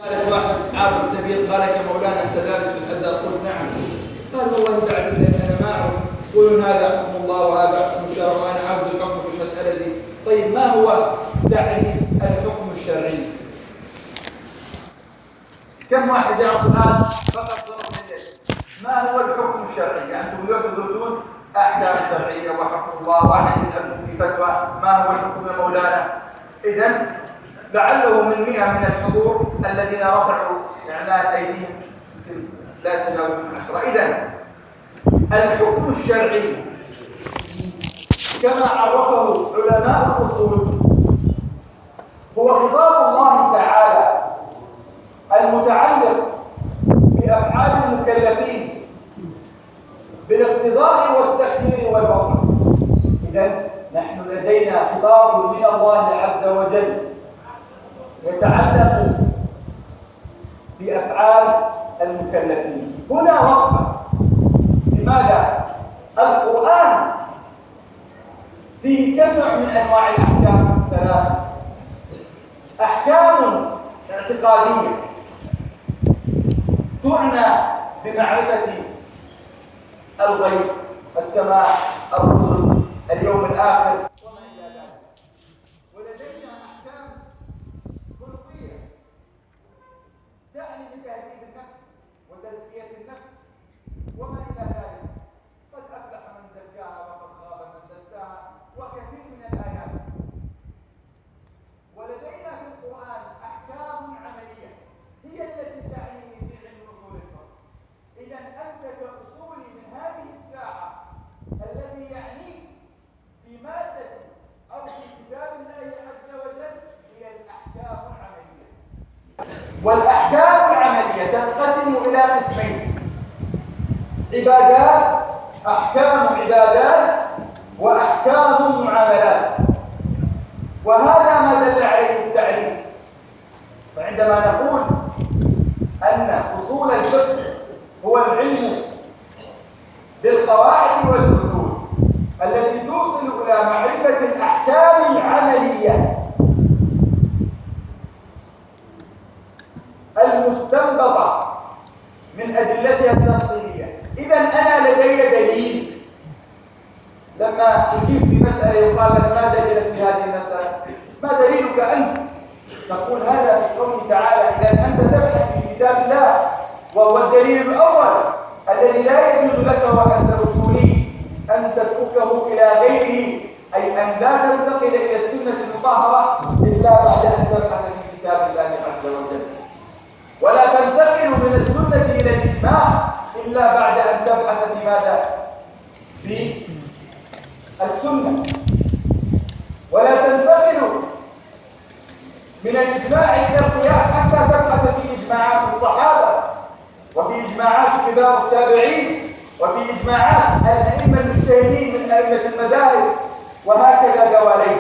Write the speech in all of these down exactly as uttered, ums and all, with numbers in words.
قال واحد عابر سبيل قال يا مولانا انت دارس في الازهر؟ قلت نعم. قال والله تعلم ان انا ما اعرف، يقولون هذا حكم الله وهذا حكم الشرع وانا عاوز الحكم في المساله دي. طيب ما هو تعريف الحكم الشرعي؟ كم واحد يعرف الان فقط ضرب اليد؟ ما هو الحكم الشرعي؟ يعني انتم اليوم تدرسون احكام شرعيه وحكم الله، واحد يسالكم في فتوى ما هو الحكم يا مولانا؟ اذا لعله من مئة من الحضور الذين رفعوا إعلان أيديهم لا تجاوزون عشرة. إذن الحكم الشرعي كما عرفه علماء الأصول هو خطاب الله تعالى المتعلق بأفعال المكلفين بالاقتضاء والتخيير والوقع. إذن نحن لدينا خطاب من الله عز وجل يتعلق بأفعال المكلفين. هنا وقفة. لماذا؟ القرآن فيه كم نوع من أنواع الأحكام؟ ثلاثة. أحكام اعتقادية تعنى بمعرفة الغيب، السماء، الرسل، اليوم الآخر وما إلى ذلك. ولدينا أحكام خلقية تعني بتهذيب النفس وتزكية النفس وما إلى ذلك. قد أفلح من زكاها وقد خاب من دساها وكثير من الآيات. ولدينا في القرآن أحكام عملية هي التي تعنيني في علم أصول الفقه. إذا أنت كأصولي من هذه الساعة الذي يعنيك في مادة أو في كتاب الله عز وجل هي الأحكام العملية. والأحكام العملية تنقسم إلى قسمين: عبادات، أحكام عبادات، وأحكام معاملات. وهذا ما دل عليه التعريف. فعندما نقول أن أصول الفقه هو العلم بالقواعد والأصول التي توصل إلى معرفة الأحكام العملية المستنبطة من أدلتها التفصيلية. إذا أنا لدي دليل. لما تجيب في مسألة يقال لك ما دليلك في هذه المسألة؟ ما دليلك أنت؟ تقول هذا في قوله تعالى. إذا أنت تبحث في كتاب الله وهو الدليل الأول الذي لا يجوز لك وأنت أصولي أن تتركه إلى غيره، أي أن لا تنتقل إلى السنة المطهرة إلا بعد أن تبحث في كتاب الله عز وجل، ولا تنتقل من السنة إلى الإجماع إلا بعد أن تبحث في ماذا؟ في السنة. ولا تنتقل من الإجماع إلى القياس حتى تبحث في إجماعات الصحابة وفي إجماعات كبار التابعين وفي إجماعات الأئمة المجتهدين من أئمة المذاهب، وهكذا دواليك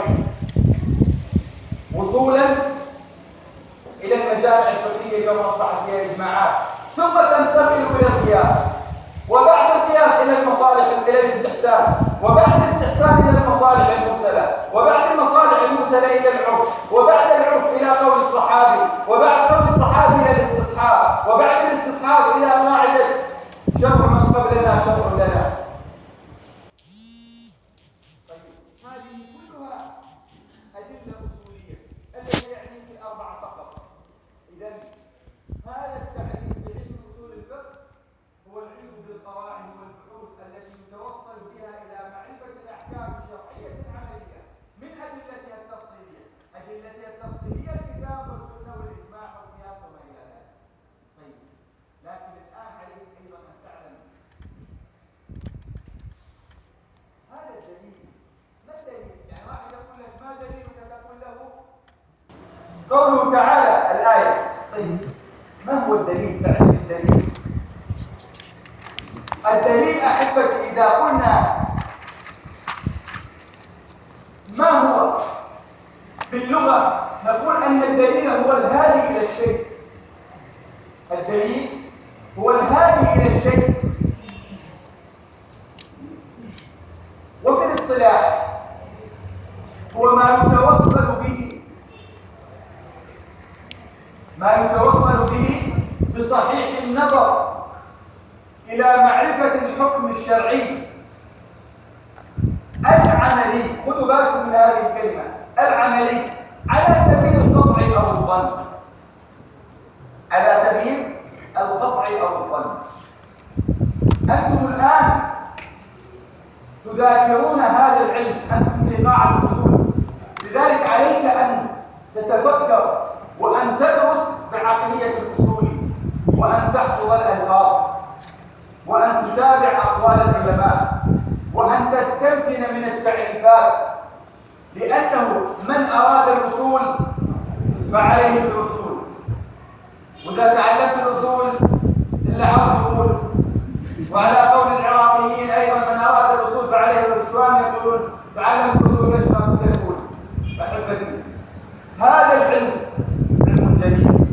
وصولا إلى المجامع الفقهية اليوم أصبحت فيها إجماعات، ثم تنتقل إلى القياس، وبعد القياس إلى المصالح إلى الاستحسان، وبعد الاستحسان إلى المصالح المرسلة، وبعد المصالح المرسلة إلى العرف، وبعد العرف إلى قول الصحابي، وبعد قول الصحابي إلى الاستصحاب، وبعد الاستصحاب إلى قاعدة شرع من قبلنا شرع لنا. طيب هذه كلها أدلة أصولية التي يعني في أربعة فقط. إذا هذا التعريف بعلم أصول الفقه هو العلم بالقواعد والبحوث التي يتوصل بها إلى معرفة الأحكام الشرعية العملية من أدلتها التفصيلية. أدلتها التفصيلية الكتاب والسنة والإجماع والقياس وما إلى ذلك. طيب لكن الآن عليك أيضا أن تعلم هذا الدليل. ما الدليل؟ يعني واحد يقول لك ما دليلك؟ تقول له قوله تعالى الآية. طيب ما هو الدليل؟ تعرف الدليل؟ الدليل أحبتي إذا قلنا ما هو باللغة نقول أن الدليل هو الهادي إلى الشيء. الدليل هو الهادي إلى الشيء. وفي الاصطلاح هو ما يتوصل به ما يتوصل يتوصل به بصحيح النظر إلى معرفة الحكم الشرعي العملي. خذوا بالكم من هذه الكلمة، العملي، على سبيل القطع أو الظن، على سبيل القطع أو الظن. أنتم الآن تذاكرون هذا العلم، أنتم في قاع الأصول، لذلك عليك أن تتفكر وأن تدرس بعقلية الأصول، وأن تحفظ الألفاظ، وأن تتابع أقوال العلماء، وأن تستمكن من التعريفات، لأنه من أراد الأصول فعليه الأصول. وإذا تعلمت الأصول إلا عاوز يقول، وعلى قول العراقيين أيضا من أراد الأصول فعليه الأشوام، يقولون تعلم الأصول يشفى تقول. أحبتي، هذا العلم علم جديد،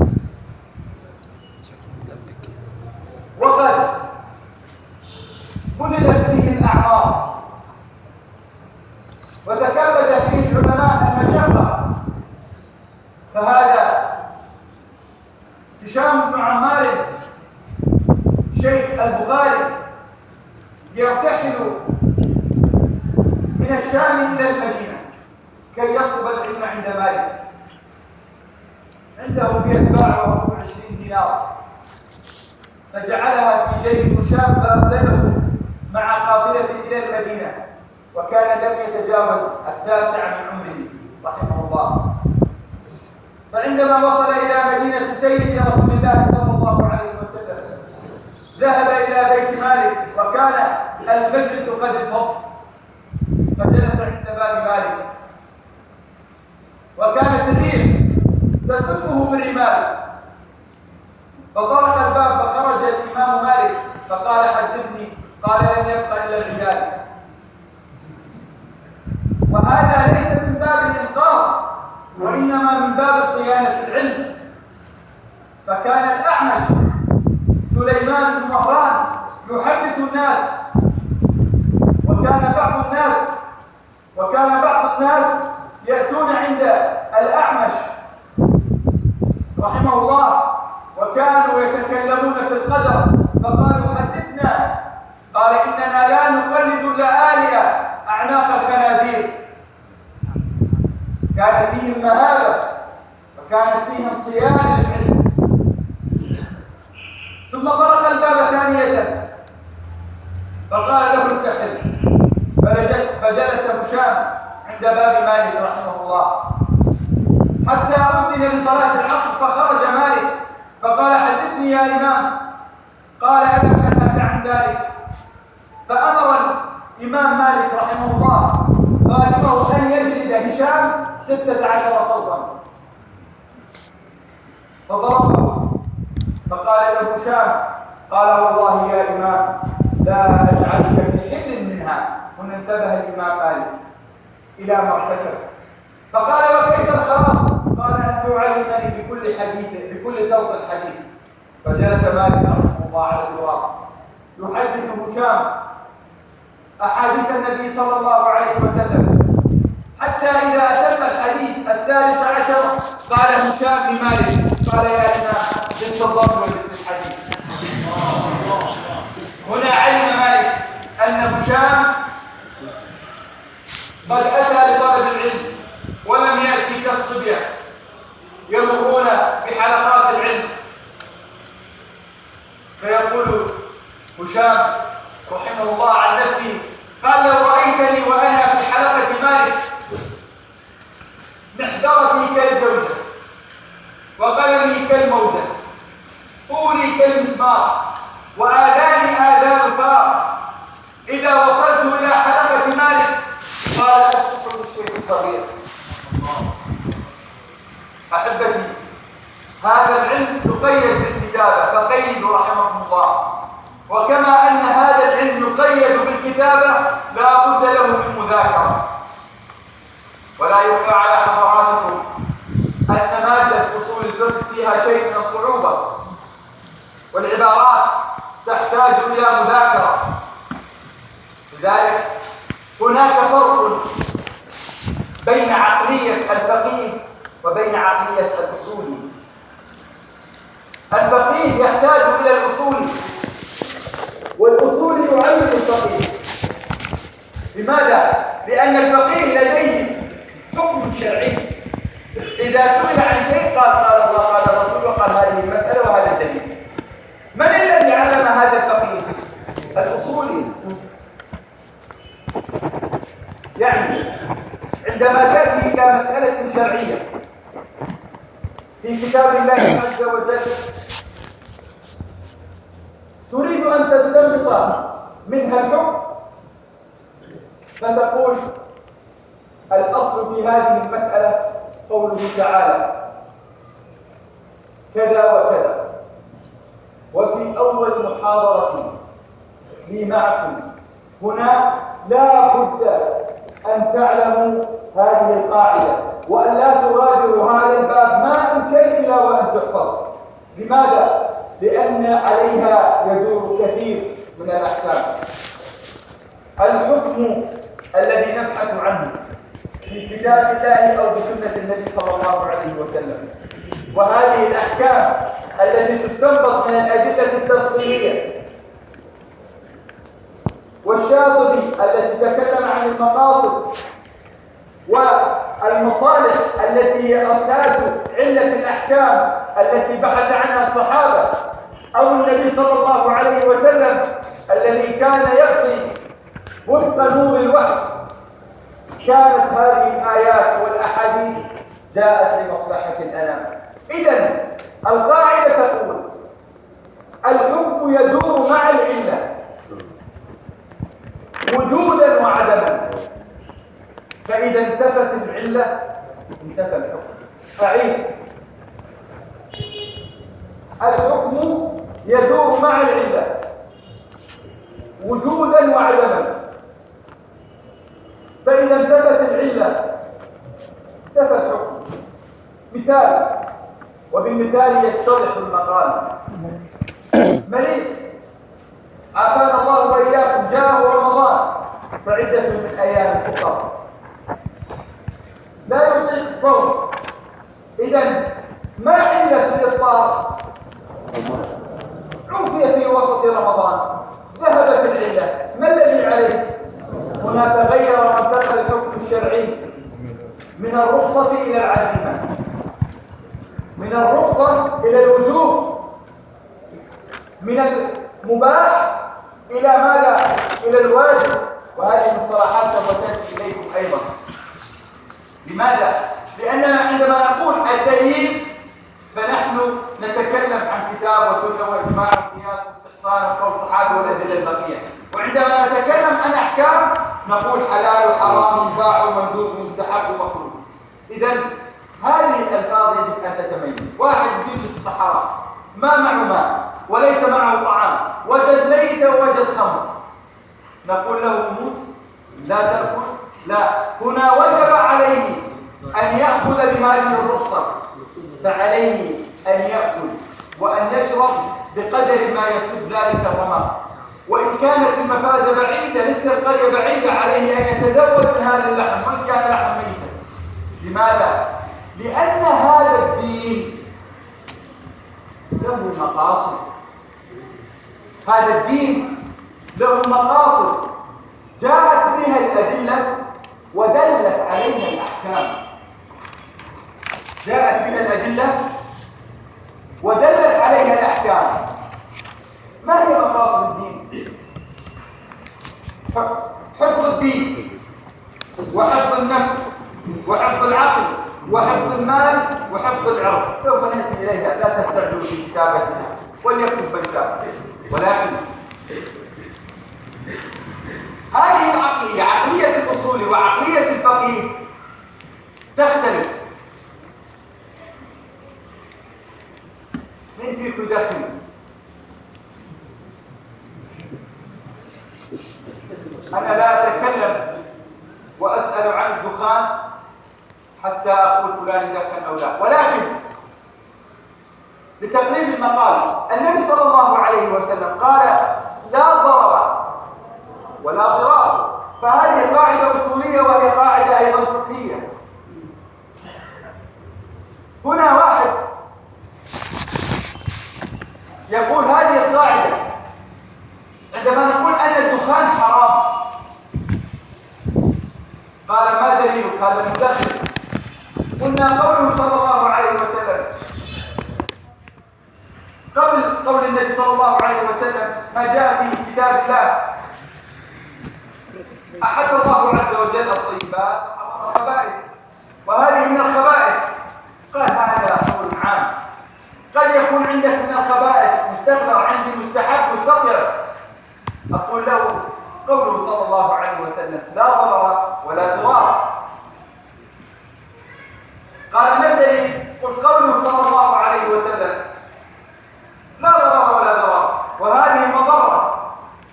وقد بذلت فيه الأعمار وتكبد فيه العلماء المشقة. فهذا هشام بن عمار شيخ البخاري يرتحل من الشام إلى المدينة كي يطلب العلم عند مالك. عنده بأتباعه عشرين دينار، فجعلها في جيب هشام فأرسله مع قافلة إلى المدينة، وكان لم يتجاوز التاسع من عمره رحمه الله. فعندما وصل إلى مدينة سيد رسول الله صلى الله عليه وسلم ذهب إلى بيت مالك، وكان المجلس قد انفض، فجلس عند باب مالك، وكانت الريح تسفه بالرمال، فطرق الباب فخرج الإمام مالك فقال حدثني، قال لم يبقى إلا الرجال. وهذا ليس من باب الإنقاص، وإنما من باب صيانة العلم. فكان الأعمش سليمان بن مهران يحدث الناس، وكان بعض الناس وكان بعض الناس يأتون عند الأعمش رحمه الله وكانوا يتكلمون في القدر، فقالوا حدثنا، قال إننا لا نقلد اللآلئ أعناق الخنازير. كان فيهم مهابة وكانت فيهم صيانة للعلم. ثم طرق الباب ثانية فقال له الكحل، فجلس فجلس هشام عند باب مالك رحمه الله حتى أذن لصلاة العصر، فخرج مالك فقال حدثني يا إمام، قال ألم أنهك عن ذلك؟ فأمر الإمام مالك رحمه الله غالبه أن يجلد هشام ستة عشر صوتا، فضربه فقال له هشام، قال والله يا إمام لا أجعلك في حل منها. هنا انتبه الإمام مالك إلى ما ارتكب، فقال وكيف الخلاص؟ قال أن تعلمني بكل حديث بكل صوت الحديث. فجلس مالك رحمه الله على التراب يحدث هشام أحاديث النبي صلى الله عليه وسلم، حتى إذا أتم الحديث السادس عشر قال هشام لمالك، قال يا إمام جلس الضبط وجلس الحديث. هنا علم مالك أن هشام قد أتى لطلب العلم ولم يأتي كالصبية يمرون بحلقات العلم. فيقول هشام رحمه الله عن نفسه، قال لو رأيتني وأنا في حلقة مالك محضرتي كالجوجة وقلمي كالموجة، طولي كالمسمار وآذاني آذان فار، إذا وصلت إلى حلقة مالك قال أسفل الشيخ الصغير. أحبتي، هذا العلم يقيد بالكتابة، فقيدوا رحمكم الله. وكما أن هذا العلم يقيد بالكتابة لا بد له من مذاكرة. ولا يخفى على حضراتكم أن مادة أصول الفقه فيها شيء من الصعوبة، والعبارات تحتاج إلى مذاكرة. لذلك هناك فرق بين عقلية الفقيه وبين عقلية الأصولي. الفقيه يحتاج إلى الأصول، والأصول يعلم الفقيه. لماذا؟ لأن الفقيه لديه حكم شرعي، إذا سئل عن شيء قال قال الله قال الرسول وقال هذه المسألة وهذا الدليل. من الذي علم هذا الفقيه؟ الأصولي. يعني عندما تأتي إلى مسألة شرعية في كتاب الله عز وجل تريد أن تستنبط منها الحكم، فتقول الأصل في هذه المسألة قوله تعالى كذا وكذا. وفي أول محاضرة لي معكم هنا لا بد أن تعلموا هذه القاعدة وأن لا تغادروا هذا الباب ما يمكن إلا وأن تحفظ. لماذا؟ لأن عليها يدور كثير من الأحكام. الحكم الذي نبحث عنه في كتاب الله أو بسنة النبي صلى الله عليه وسلم، وهذه الأحكام التي تستنبط من الأدلة التفصيلية، والشاطبي التي تكلم عن المقاصد والمصالح التي هي أساس علة الأحكام التي بحث عنها الصحابة أو النبي صلى الله عليه وسلم الذي كان يقضي وفق نور الوحي. كانت هذه الآيات والأحاديث جاءت لمصلحة الأنام. إذن القاعدة تقول الحكم يدور مع العلة وجودا وعدما، فإذا انتفت العلة انتفى الحكم. أعيد: الحكم يدور مع العلة وجودا وعدما، فإذا انتفت العلة انتفى الحكم. مثال، وبالمثال يتضح المقال. مريض عافانا الله وإياكم جاءه رمضان فعدة من أيام أخرى لا يطيق الصوم، إذن ما علة الإفطار؟ عوفي في وسط رمضان، ذهبت العلة، ما الذي عليه؟ هنا تغير وانتقل الحكم الشرعي من الرخصة إلى العزيمة، من الرخصة إلى الوجوب، من المباح إلى ماذا؟ إلى الواجب. وهذه المصطلحات سوف تأتي إليكم أيضا. لماذا؟ لأننا عندما نقول الدليل فنحن نتكلم عن كتاب وسنة وإجماع وقياس واستحسان وقول الصحابة والأدلة البقية، وعندما نتكلم عن أحكام نقول حلال وحرام مباح ومندوب ومستحب ومكروه. إذن هذه الألفاظ يجب أن تتميز. واحد يمشي في الصحراء ما معه ماء وليس معه طعام، وجد ميتة ووجد خمر، نقول له موت لا تأكل؟ لا، هنا وجب عليه أن يأخذ بهذه الرخصة، فعليه أن يأكل وأن يشرب بقدر ما يسد ذلك الرمق. وإن كانت المفازة بعيدة، لسه القرية بعيدة، عليه أن يتزود من هذا اللحم وإن كان لحم ميتا. لماذا؟ لأن هذا الدين له مقاصد. هذا الدين له مقاصد جاءت بها الأدلة ودلت عليها الأحكام. جاءت بها الأدلة ودلت عليها الأحكام. ما هي مقاصد الدين؟ حفظ الدين وحفظ النفس وحفظ العقل وحفظ المال وحفظ العرض. سوف نأتي إليها، لا تستعجلوا في كتابتنا وليكن فلسفة. ولكن هذه العقلية، عقلية الأصول وعقلية الفقيه، تختلف. من فيكم يدخن؟ أنا لا أتكلم وأسأل عن الدخان حتى أقول فلان يدخن أو لا، ولكن لتقريب المقال النبي صلى الله عليه وسلم قال لا ضرر ولا ضرار، فهذه قاعدة أصولية وهي قاعدة أيضا فقهية. هنا واحد يقول هذه القاعدة عندما نقول أن الدخان حرام، قال ما دليلك هذا المدخن؟ قلنا قوله صلى الله عليه وسلم قبل قول النبي صلى الله عليه وسلم ما جاء في كتاب الله أحد الله عز وجل الطيبات وحرم الخبائث، وهذه من الخبائث. قال هذا قول عام، قد يكون عندك من الخبائث مستغفر، عندي مستحب مستطير. أقول له قوله صلى الله عليه وسلم لا ضرر ولا ضرار. قال ما الدليل؟ قلت قوله صلى الله عليه وسلم لا ضرر ولا ضرار وهذه مضرة.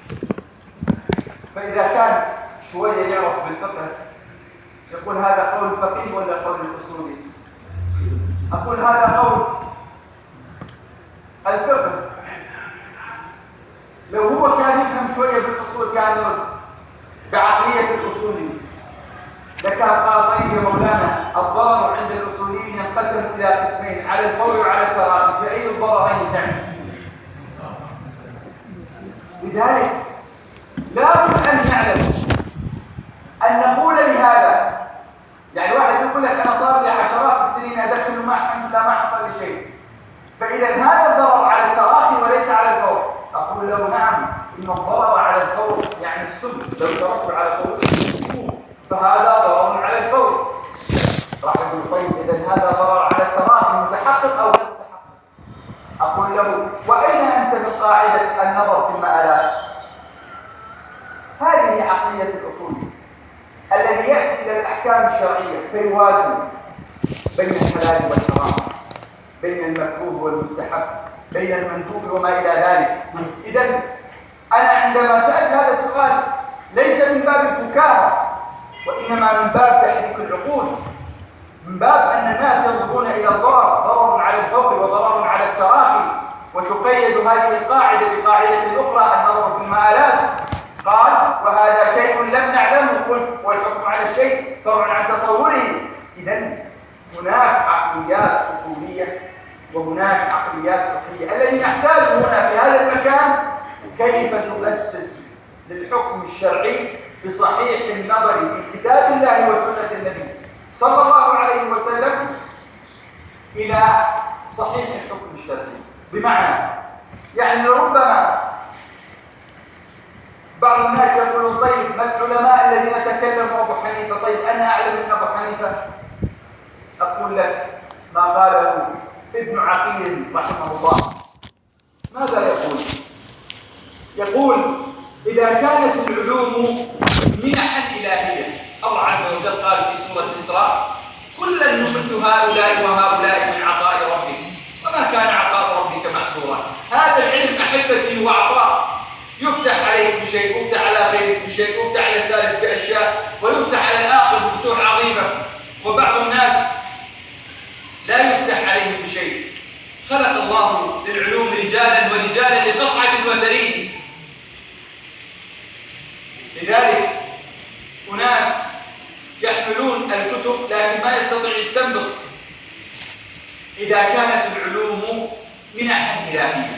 فإذا كان شوية يعرف بالفقه يقول هذا قول الفقيه ولا قول الأصولي؟ أقول هذا قول الفقه. لو هو كان يفهم شوية بالأصول كان يرد بعقلية الأصولي لكان قال طيب يا مولانا الضرر عند الأصوليين ينقسم إلى قسمين، على الفور وعلى التراخي، فأي الضررين تعني؟ لذلك لا بد أن نعلم أن نقول لهذا، يعني واحد يقول لك أنا صار لي عشرات السنين أدخل ما الحمد لله ما حصل لي شيء، فإذا هذا الضرر على التراخي وليس على الفور. أقول له نعم إن الضرر على الفور يعني السم، لو تركت على الفور فهذا ضرر على الفور. راح يقول طيب إذا هذا ضرر على التراخي متحقق أو غير متحقق؟ أقول له وأين أنت من قاعدة النظر في المآلات؟ هذه عقلية الأصول الذي يأتي إلى الأحكام الشرعية فيوازن بين الحلال والحرام، بين المكروه والمستحب، بين المندوب وما إلى ذلك. إذن أنا عندما سألت هذا السؤال ليس من باب الفكاهة وإنما من باب تحريك العقول، من باب أن الناس ينظرون إلى الضرر، ضرر على الفور وضرر على التراخي، وتقيد هذه القاعدة بقاعدة أخرى النظر في المآلات. قال وهذا شيء لم نعلمه، قلت والحكم على الشيء فرع عن تصوره. إذن هناك عقليات أصولية وهناك عقليات فقهية. الذي نحتاج هنا في هذا المكان كيف نؤسس للحكم الشرعي بصحيح النظر في كتاب الله وسنة النبي صلى الله عليه وسلم إلى صحيح الحكم الشرعي. بمعنى يعني ربما بعض الناس يقولون طيب ما العلماء الذين تكلموا أبو حنيفة؟ طيب أنا أعلم من أبو حنيفة. أقول لك ما قاله ابن عقيل رحمه الله. ماذا يقول؟ يقول إذا كانت العلوم منحا إلهية، الله عز وجل قال في سورة الإسراء كلا نمد هؤلاء وهؤلاء من عطاء ربك وما كان عطاء ربك محظورا. هذا العلم أحبتي هو عطاء، يفتح عليك بشيء، يفتح على غيرك بشيء، يفتح على الثالث بأشياء، ويفتح على الآخر بفتوح عظيمة. وبعض الناس لا يفتح عليهم بشيء. خلق الله للعلوم رجالا ورجالا لتصعد الوترين. لذلك أناس يحملون الكتب لكن ما يستطيع يستنبط. إذا كانت العلوم منحا إلهية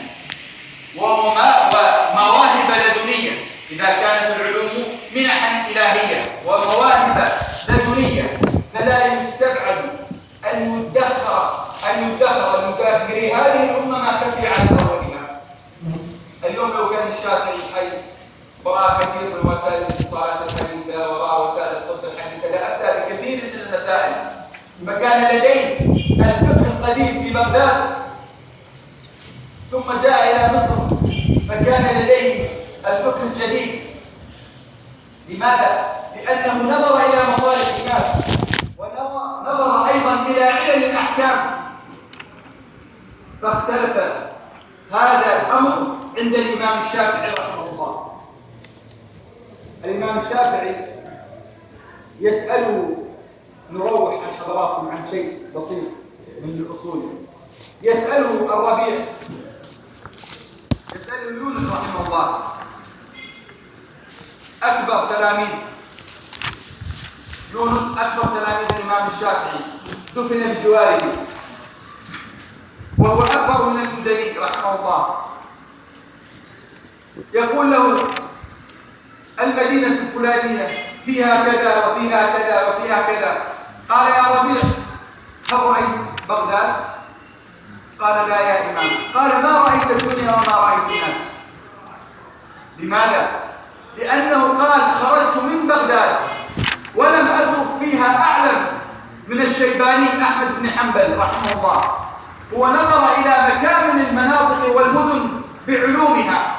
ومواهب لدنية، إذا كانت العلوم منحا إلهية ومواهب لدنية فلا يستبعد أن يدخر أن يدخر لمتأخري هذه الأمة ما خفي على أولها. اليوم لو كان الشافعي حي ورأى كثير من وسائل الاتصالات الحديثة ورأى وسائل الطب الحديثة لأفتى بكثير من المسائل، فكان لديه الفقه القديم في بغداد ثم جاء إلى مصر فكان لديه الفقه الجديد. لماذا؟ لأنه نظر إلى مصالح الناس ونظر أيضا إلى علل الأحكام، فاختلف هذا الأمر عند الإمام الشافعي رحمه الله. الإمام الشافعي يسأله، نروح عن حضراتكم عن شيء بسيط من الأصول، يسأله الربيع، يسأله يونس رحمه الله أكبر تلاميذ يونس أكبر تلاميذ الإمام الشافعي، دفن بجواره وهو أكبر من المزني رحمه الله، يقول له المدينة الفلانية فيها كذا وفيها كذا وفيها كذا. قال يا ربيع هل رأيت بغداد؟ قال لا يا إمام. قال ما رأيت الدنيا وما رأيت الناس. لماذا؟ لأنه قال خرجت من بغداد ولم أترك فيها أعلم من الشيباني أحمد بن حنبل رحمه الله. هو نظر إلى مكامن المناطق والمدن بعلومها،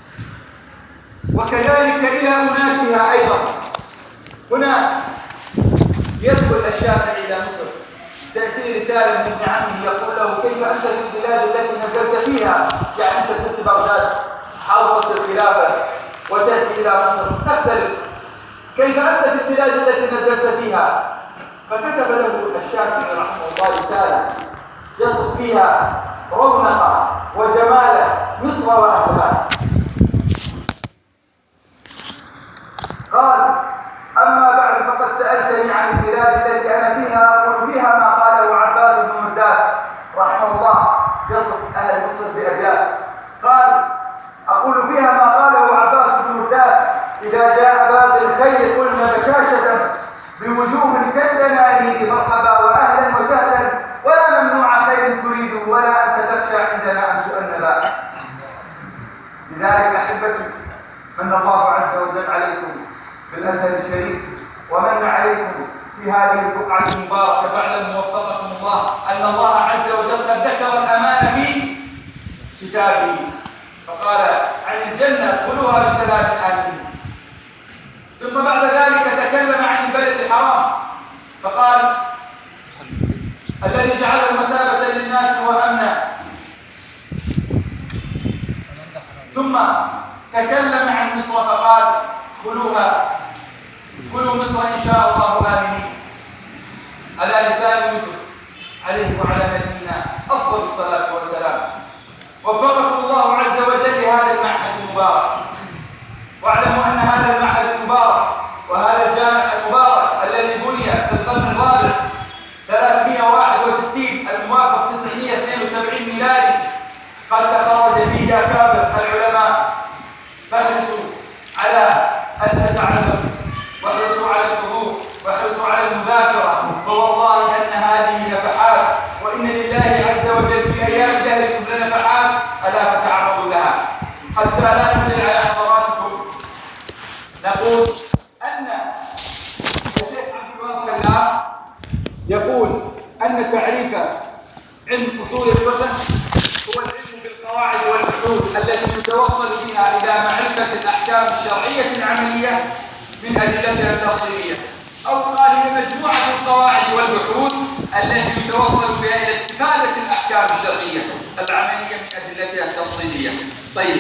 وكذلك إلى أناسها أيضا. هنا يدخل الشافعي إلى مصر، تأتي رسالة من ابن عمه يقول له كيف أنت في البلاد التي نزلت فيها؟ يعني أنت سبت بغداد حاضرت الخلافة وتأتي إلى مصر تختلف، كيف أنت في البلاد التي نزلت فيها؟ فكتب له الشافعي رحمه الله رسالة يصف فيها رونق وجمال مصر وأهلها. قال أما بعد فقد سألتني عن البلاد التي أنا فيها، أقول فيها ما قاله عباس بن مرداس رحمه الله يصف أهل مصر بأبيات. قال أقول فيها ما قاله عباس بن مرداس إذا جاء باب الخير قلنا بشاشة بوجوه كالدنانير مرحبا وأهلا وسهلا، ولا ممنوع خير تريد ولا أنت تخشى عندنا أن تؤنبا. لذلك أحبتي من الله عز وجل عليكم بالأزهر الشريف ومن عليكم في هذه البقعة المباركة، فاعلموا وفقكم الله أن الله عز وجل قد ذكر الأمان في كتابه، فقال عن الجنة ادخلوها بسلام آمنين. ثم بعد ذلك تكلم عن البلد الحرام فقال الذي جعله مثابة للناس وأمنا. ثم تكلم عن مصر فقال ادخلوها كلوا مصر إن شاء الله آمنين، على لسان يوسف عليه وعلى نبينا أفضل الصلاة والسلام. وفقكم الله عز وجل لهذا المعهد المبارك، واعلموا أن هذا المعهد المبارك وهذا الجامع المبارك الذي بني في القرن الرابع ثلاثمائة وواحد وستين الموافق تسعمائة واثنين وسبعين ميلادي قد تخرج فيه أكابر العلماء. فاحرصوا على أن تتعلموا واحرصوا على الحضور واحرصوا على المذاكرة، فوالله أن هذه نفحات، وإن لله عز وجل في أيام دهركم لنفحات ألا فتعرضوا لها. حتى لا نمل على حضراتكم نقول أن الشيخ عبد الوهاب الآن يقول أن تعريف علم أصول الفقه هو العلم بالقواعد والحدود التي يتوصل بها إلى معرفة الأحكام الشرعية العملية من أدلتها التفصيلية، أو قال هي مجموعة القواعد والبحوث التي يتوصل بها إلى استفادة الأحكام الشرعية العملية من أدلتها التفصيلية. طيب،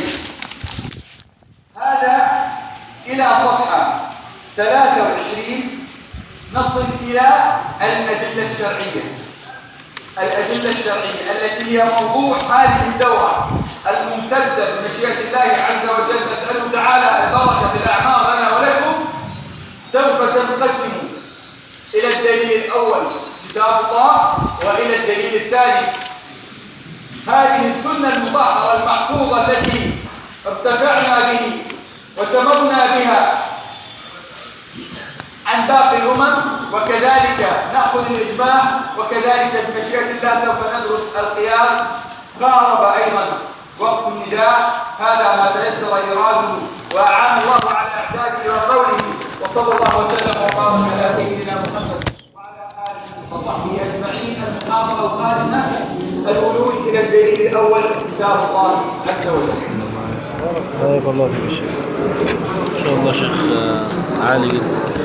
هذا إلى صفحة ثلاثة وعشرين نصل إلى الأدلة الشرعية. الأدلة الشرعية التي هي موضوع هذه الدورة الممتدة بمشيئة الله عز وجل. نسأله تعالى البركة في الأعمار لنا ولكم. سوف تنقسم إلى الدليل الأول كتاب الله، وإلى الدليل الثاني هذه السنة المطهرة المحفوظة التي ارتفعنا به وسمرنا بها عن باقي الأمم، وكذلك نأخذ الإجماع، وكذلك بمشيئة الله سوف ندرس القياس. قارب أيضا وقت النداء، هذا ما تيسر إراده وأعان الله على إعداده وقوله. وصلى الله وسلم وبارك على سيدنا محمد وعلى آله وصحبه أجمعين. المحاضرة القادمة الولوج إلى الدليل الأول كتاب الله عز وجل. بارك الله فيك يا شيخ، ان شاء الله شيخ عالي جدا.